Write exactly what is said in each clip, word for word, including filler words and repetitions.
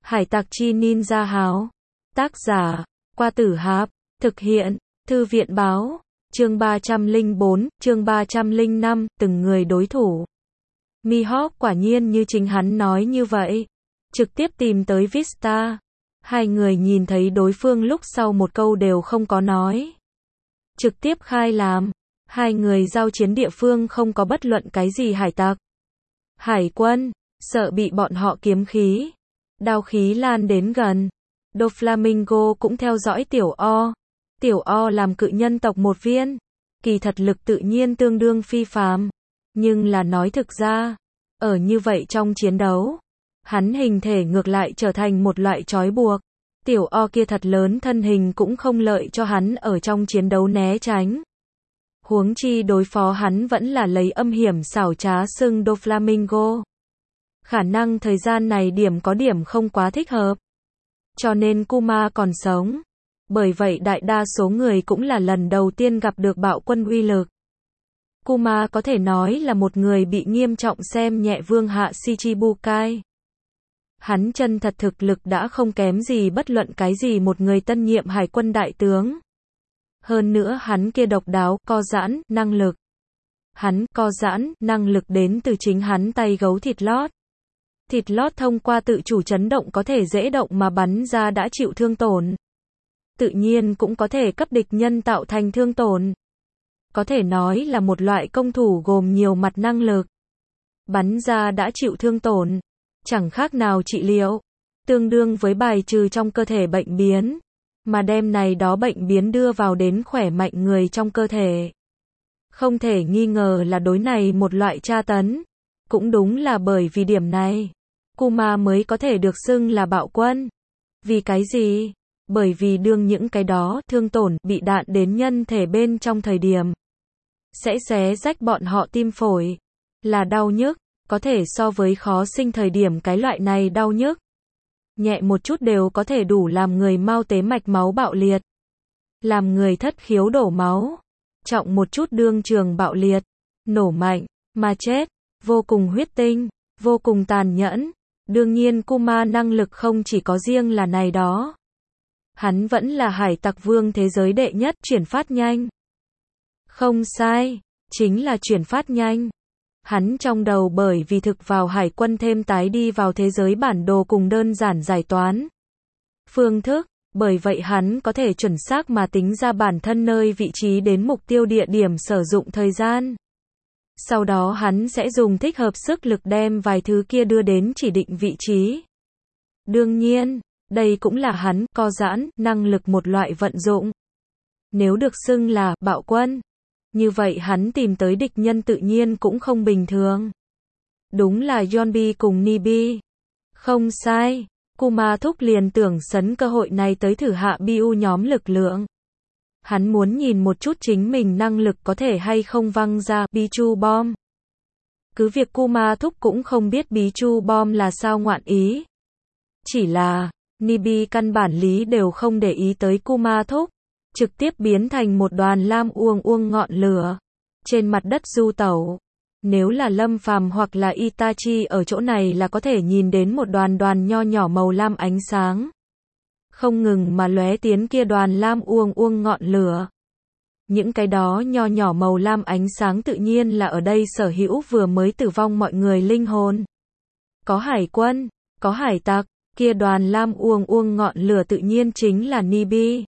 Hải tặc chi ninja háo. Tác giả, Qua Tử Hạp. Thực hiện, Thư viện báo. Chương ba trăm lẻ bốn, chương ba trăm lẻ năm, từng người đối thủ. Mihawk quả nhiên như chính hắn nói như vậy. Trực tiếp tìm tới Vista. Hai người nhìn thấy đối phương lúc sau một câu đều không có nói. Trực tiếp khai làm. Hai người giao chiến địa phương không có bất luận cái gì hải tặc. Hải quân, sợ bị bọn họ kiếm khí, đao khí lan đến gần. Doflamingo cũng theo dõi Tiểu O. Tiểu O làm cự nhân tộc một viên. Kỳ thật lực tự nhiên tương đương phi phàm. Nhưng là nói thực ra, ở như vậy trong chiến đấu, hắn hình thể ngược lại trở thành một loại trói buộc. Tiểu O kia thật lớn thân hình cũng không lợi cho hắn ở trong chiến đấu né tránh. Huống chi đối phó hắn vẫn là lấy âm hiểm xảo trá xưng Doflamingo. Khả năng thời gian này điểm có điểm không quá thích hợp. Cho nên Kuma còn sống. Bởi vậy đại đa số người cũng là lần đầu tiên gặp được bạo quân uy lực. Kuma có thể nói là một người bị nghiêm trọng xem nhẹ vương hạ Shichibukai. Hắn chân thật thực lực đã không kém gì bất luận cái gì một người tân nhiệm hải quân đại tướng. Hơn nữa hắn kia độc đáo, co giãn, năng lực. Hắn, co giãn, năng lực đến từ chính hắn tay gấu thịt lót. Thịt lót thông qua tự chủ chấn động có thể dễ động mà bắn ra đã chịu thương tổn. Tự nhiên cũng có thể cấp địch nhân tạo thành thương tổn. Có thể nói là một loại công thủ gồm nhiều mặt năng lực. Bắn ra đã chịu thương tổn, chẳng khác nào trị liệu, tương đương với bài trừ trong cơ thể bệnh biến, mà đem này đó bệnh biến đưa vào đến khỏe mạnh người trong cơ thể. Không thể nghi ngờ là đối này một loại tra tấn. Cũng đúng là bởi vì điểm này, Kuma mới có thể được xưng là bạo quân. Vì cái gì? Bởi vì đương những cái đó thương tổn bị đạn đến nhân thể bên trong thời điểm, sẽ xé rách bọn họ tim phổi, là đau nhức, có thể so với khó sinh thời điểm cái loại này đau nhức. Nhẹ một chút đều có thể đủ làm người mau tế mạch máu bạo liệt, làm người thất khiếu đổ máu, trọng một chút đương trường bạo liệt, nổ mạnh, mà chết, vô cùng huyết tinh, vô cùng tàn nhẫn. Đương nhiên Kuma năng lực không chỉ có riêng là này đó. Hắn vẫn là hải tặc vương thế giới đệ nhất, chuyển phát nhanh. Không sai, chính là chuyển phát nhanh. Hắn trong đầu bởi vì thực vào hải quân thêm tái đi vào thế giới bản đồ cùng đơn giản giải toán phương thức, bởi vậy hắn có thể chuẩn xác mà tính ra bản thân nơi vị trí đến mục tiêu địa điểm sử dụng thời gian. Sau đó hắn sẽ dùng thích hợp sức lực đem vài thứ kia đưa đến chỉ định vị trí. Đương nhiên, đây cũng là hắn, co giãn, năng lực một loại vận dụng. Nếu được xưng là bạo quân, như vậy hắn tìm tới địch nhân tự nhiên cũng không bình thường. Đúng là Yonbi cùng Nibi. Không sai, Kuma thúc liền tưởng sấn cơ hội này tới thử hạ Biu nhóm lực lượng. Hắn muốn nhìn một chút chính mình năng lực có thể hay không văng ra Bichu Bomb. Cứ việc Kuma thúc cũng không biết Bichu Bomb là sao ngoạn ý. Chỉ là, Nibi căn bản lý đều không để ý tới Kuma thúc. Trực tiếp biến thành một đoàn lam uông uông ngọn lửa. Trên mặt đất du tẩu. Nếu là Lâm Phàm hoặc là Itachi ở chỗ này là có thể nhìn đến một đoàn đoàn nho nhỏ màu lam ánh sáng. Không ngừng mà lóe tiến kia đoàn lam uông uông ngọn lửa. Những cái đó nho nhỏ màu lam ánh sáng tự nhiên là ở đây sở hữu vừa mới tử vong mọi người linh hồn. Có hải quân, có hải tặc, kia đoàn lam uông uông ngọn lửa tự nhiên chính là Nibi.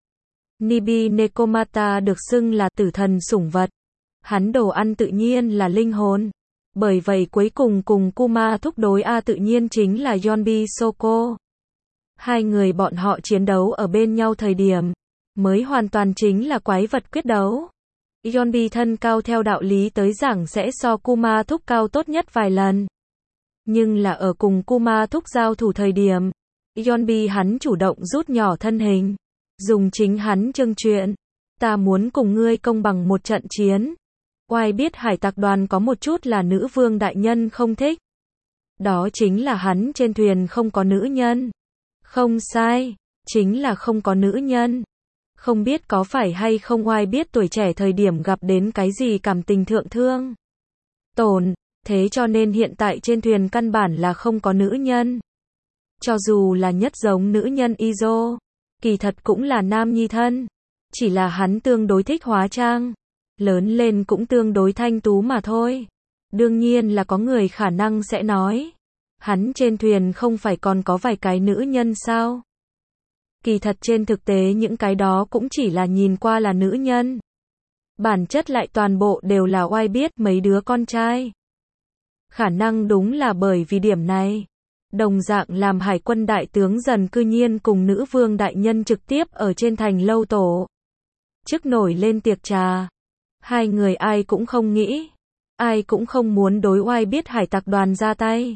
Nibi Nekomata được xưng là tử thần sủng vật. Hắn đồ ăn tự nhiên là linh hồn. Bởi vậy cuối cùng cùng Kuma thúc đối A tự nhiên chính là Yonbi Soko. Hai người bọn họ chiến đấu ở bên nhau thời điểm, mới hoàn toàn chính là quái vật quyết đấu. Yonbi thân cao theo đạo lý tới giảng sẽ so Kuma thúc cao tốt nhất vài lần. Nhưng là ở cùng Kuma thúc giao thủ thời điểm, Yonbi hắn chủ động rút nhỏ thân hình. Dùng chính hắn trưng chuyện. Ta muốn cùng ngươi công bằng một trận chiến. Oai biết hải tặc đoàn có một chút là nữ vương đại nhân không thích. Đó chính là hắn trên thuyền không có nữ nhân. Không sai, chính là không có nữ nhân. Không biết có phải hay không oai biết tuổi trẻ thời điểm gặp đến cái gì cảm tình thượng thương tổn, thế cho nên hiện tại trên thuyền căn bản là không có nữ nhân. Cho dù là nhất giống nữ nhân Izo, kỳ thật cũng là nam nhi thân. Chỉ là hắn tương đối thích hóa trang. Lớn lên cũng tương đối thanh tú mà thôi. Đương nhiên là có người khả năng sẽ nói. Hắn trên thuyền không phải còn có vài cái nữ nhân sao? Kỳ thật trên thực tế những cái đó cũng chỉ là nhìn qua là nữ nhân. Bản chất lại toàn bộ đều là oai biết mấy đứa con trai. Khả năng đúng là bởi vì điểm này. Đồng dạng làm hải quân đại tướng dần cư nhiên cùng nữ vương đại nhân trực tiếp ở trên thành lâu tổ. Trước nổi lên tiệc trà. Hai người ai cũng không nghĩ. Ai cũng không muốn đối oai biết hải tặc đoàn ra tay.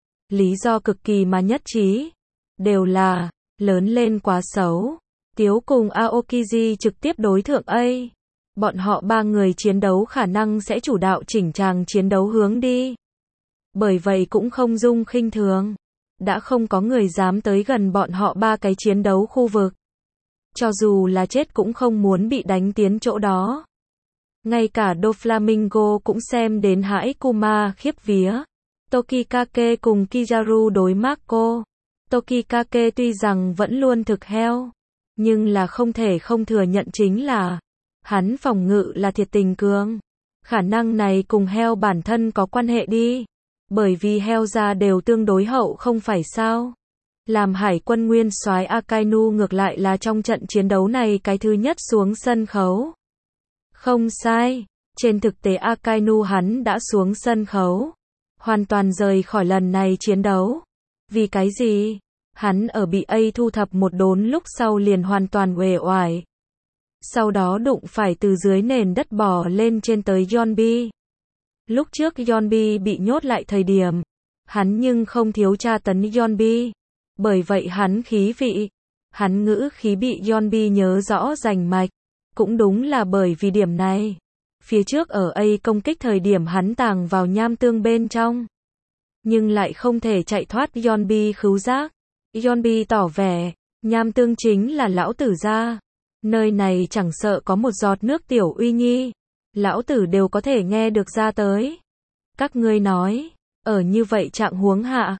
Lý do cực kỳ mà nhất trí. Đều là, lớn lên quá xấu. Tiếu cùng Aokiji trực tiếp đối thượng A. Bọn họ ba người chiến đấu khả năng sẽ chủ đạo chỉnh tràng chiến đấu hướng đi. Bởi vậy cũng không dung khinh thường. Đã không có người dám tới gần bọn họ ba cái chiến đấu khu vực. Cho dù là chết cũng không muốn bị đánh tiến chỗ đó. Ngay cả Doflamingo cũng xem đến hãi Kuma khiếp vía. Tokikake cùng Kizaru đối Marco. Tokikake tuy rằng vẫn luôn thực heo, nhưng là không thể không thừa nhận chính là hắn phòng ngự là thiệt tình cường. Khả năng này cùng heo bản thân có quan hệ đi. Bởi vì heo ra đều tương đối hậu không phải sao. Làm hải quân nguyên soái Akainu ngược lại là trong trận chiến đấu này cái thứ nhất xuống sân khấu. Không sai, trên thực tế Akainu hắn đã xuống sân khấu. Hoàn toàn rời khỏi lần này chiến đấu. Vì cái gì? Hắn ở bị A thu thập một đốn lúc sau liền hoàn toàn uể oải. Sau đó đụng phải từ dưới nền đất bò lên trên tới Yonbi. Lúc trước Yonbi bị nhốt lại thời điểm, hắn nhưng không thiếu tra tấn Yonbi. Bởi vậy hắn khí vị, hắn ngữ khí bị Yonbi nhớ rõ rành mạch. Cũng đúng là bởi vì điểm này. Phía trước ở A công kích thời điểm hắn tàng vào nham tương bên trong. Nhưng lại không thể chạy thoát Yonbi khứu giác. Yonbi tỏ vẻ, nham tương chính là lão tử ra. Nơi này chẳng sợ có một giọt nước tiểu uy nhi. Lão tử đều có thể nghe được ra tới. Các ngươi nói, ở như vậy trạng huống hạ.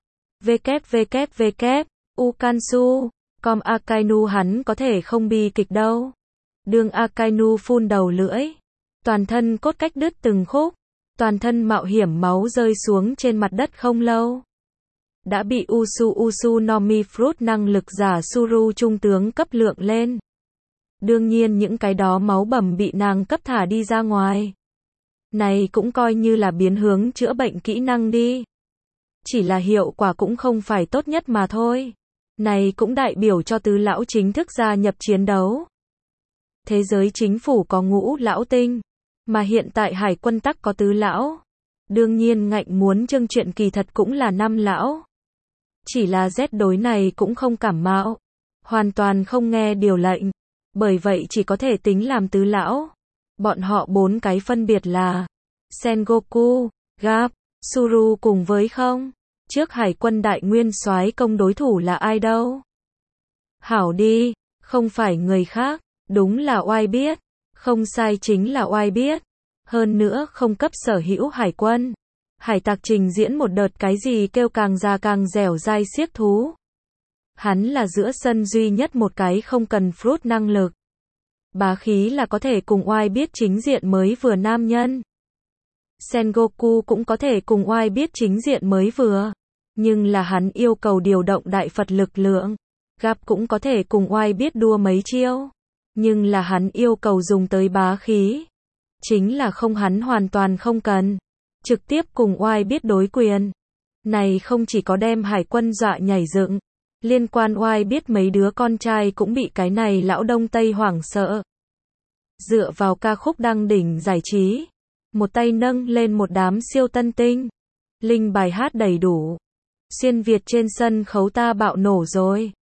www, Ukansu, com Akainu hắn có thể không bi kịch đâu. Đương Akainu phun đầu lưỡi. Toàn thân cốt cách đứt từng khúc. Toàn thân mạo hiểm máu rơi xuống trên mặt đất không lâu. Đã bị Usu Usu no Mi Fruit năng lực giả Suru trung tướng cấp lượng lên. Đương nhiên những cái đó máu bầm bị nàng cấp thả đi ra ngoài. Này cũng coi như là biến hướng chữa bệnh kỹ năng đi. Chỉ là hiệu quả cũng không phải tốt nhất mà thôi. Này cũng đại biểu cho tứ lão chính thức gia nhập chiến đấu. Thế giới chính phủ có ngũ lão tinh. Mà hiện tại hải quân tắc có tứ lão. Đương nhiên ngạnh muốn trưng chuyện kỳ thật cũng là năm lão. Chỉ là Z đối này cũng không cảm mạo. Hoàn toàn không nghe điều lệnh. Bởi vậy chỉ có thể tính làm tứ lão. Bọn họ bốn cái phân biệt là Sengoku, Garp, Suru cùng với không. Trước hải quân đại nguyên soái công đối thủ là ai đâu? Hảo đi, không phải người khác, đúng là oai biết. Không sai chính là oai biết. Hơn nữa không cấp sở hữu hải quân. Hải tặc trình diễn một đợt cái gì kêu càng già càng dẻo dai xiếc thú. Hắn là giữa sân duy nhất một cái không cần fruit năng lực. Bá khí là có thể cùng oai biết chính diện mới vừa nam nhân. Sengoku cũng có thể cùng oai biết chính diện mới vừa. Nhưng là hắn yêu cầu điều động đại Phật lực lượng. Gặp cũng có thể cùng oai biết đua mấy chiêu. Nhưng là hắn yêu cầu dùng tới bá khí. Chính là không hắn hoàn toàn không cần. Trực tiếp cùng oai biết đối quyền. Này không chỉ có đem hải quân dọa nhảy dựng. Liên quan oai biết mấy đứa con trai cũng bị cái này lão đông tây hoảng sợ. Dựa vào ca khúc đăng đỉnh giải trí. Một tay nâng lên một đám siêu tân tinh. Linh bài hát đầy đủ. Xuyên Việt trên sân khấu ta bạo nổ rồi.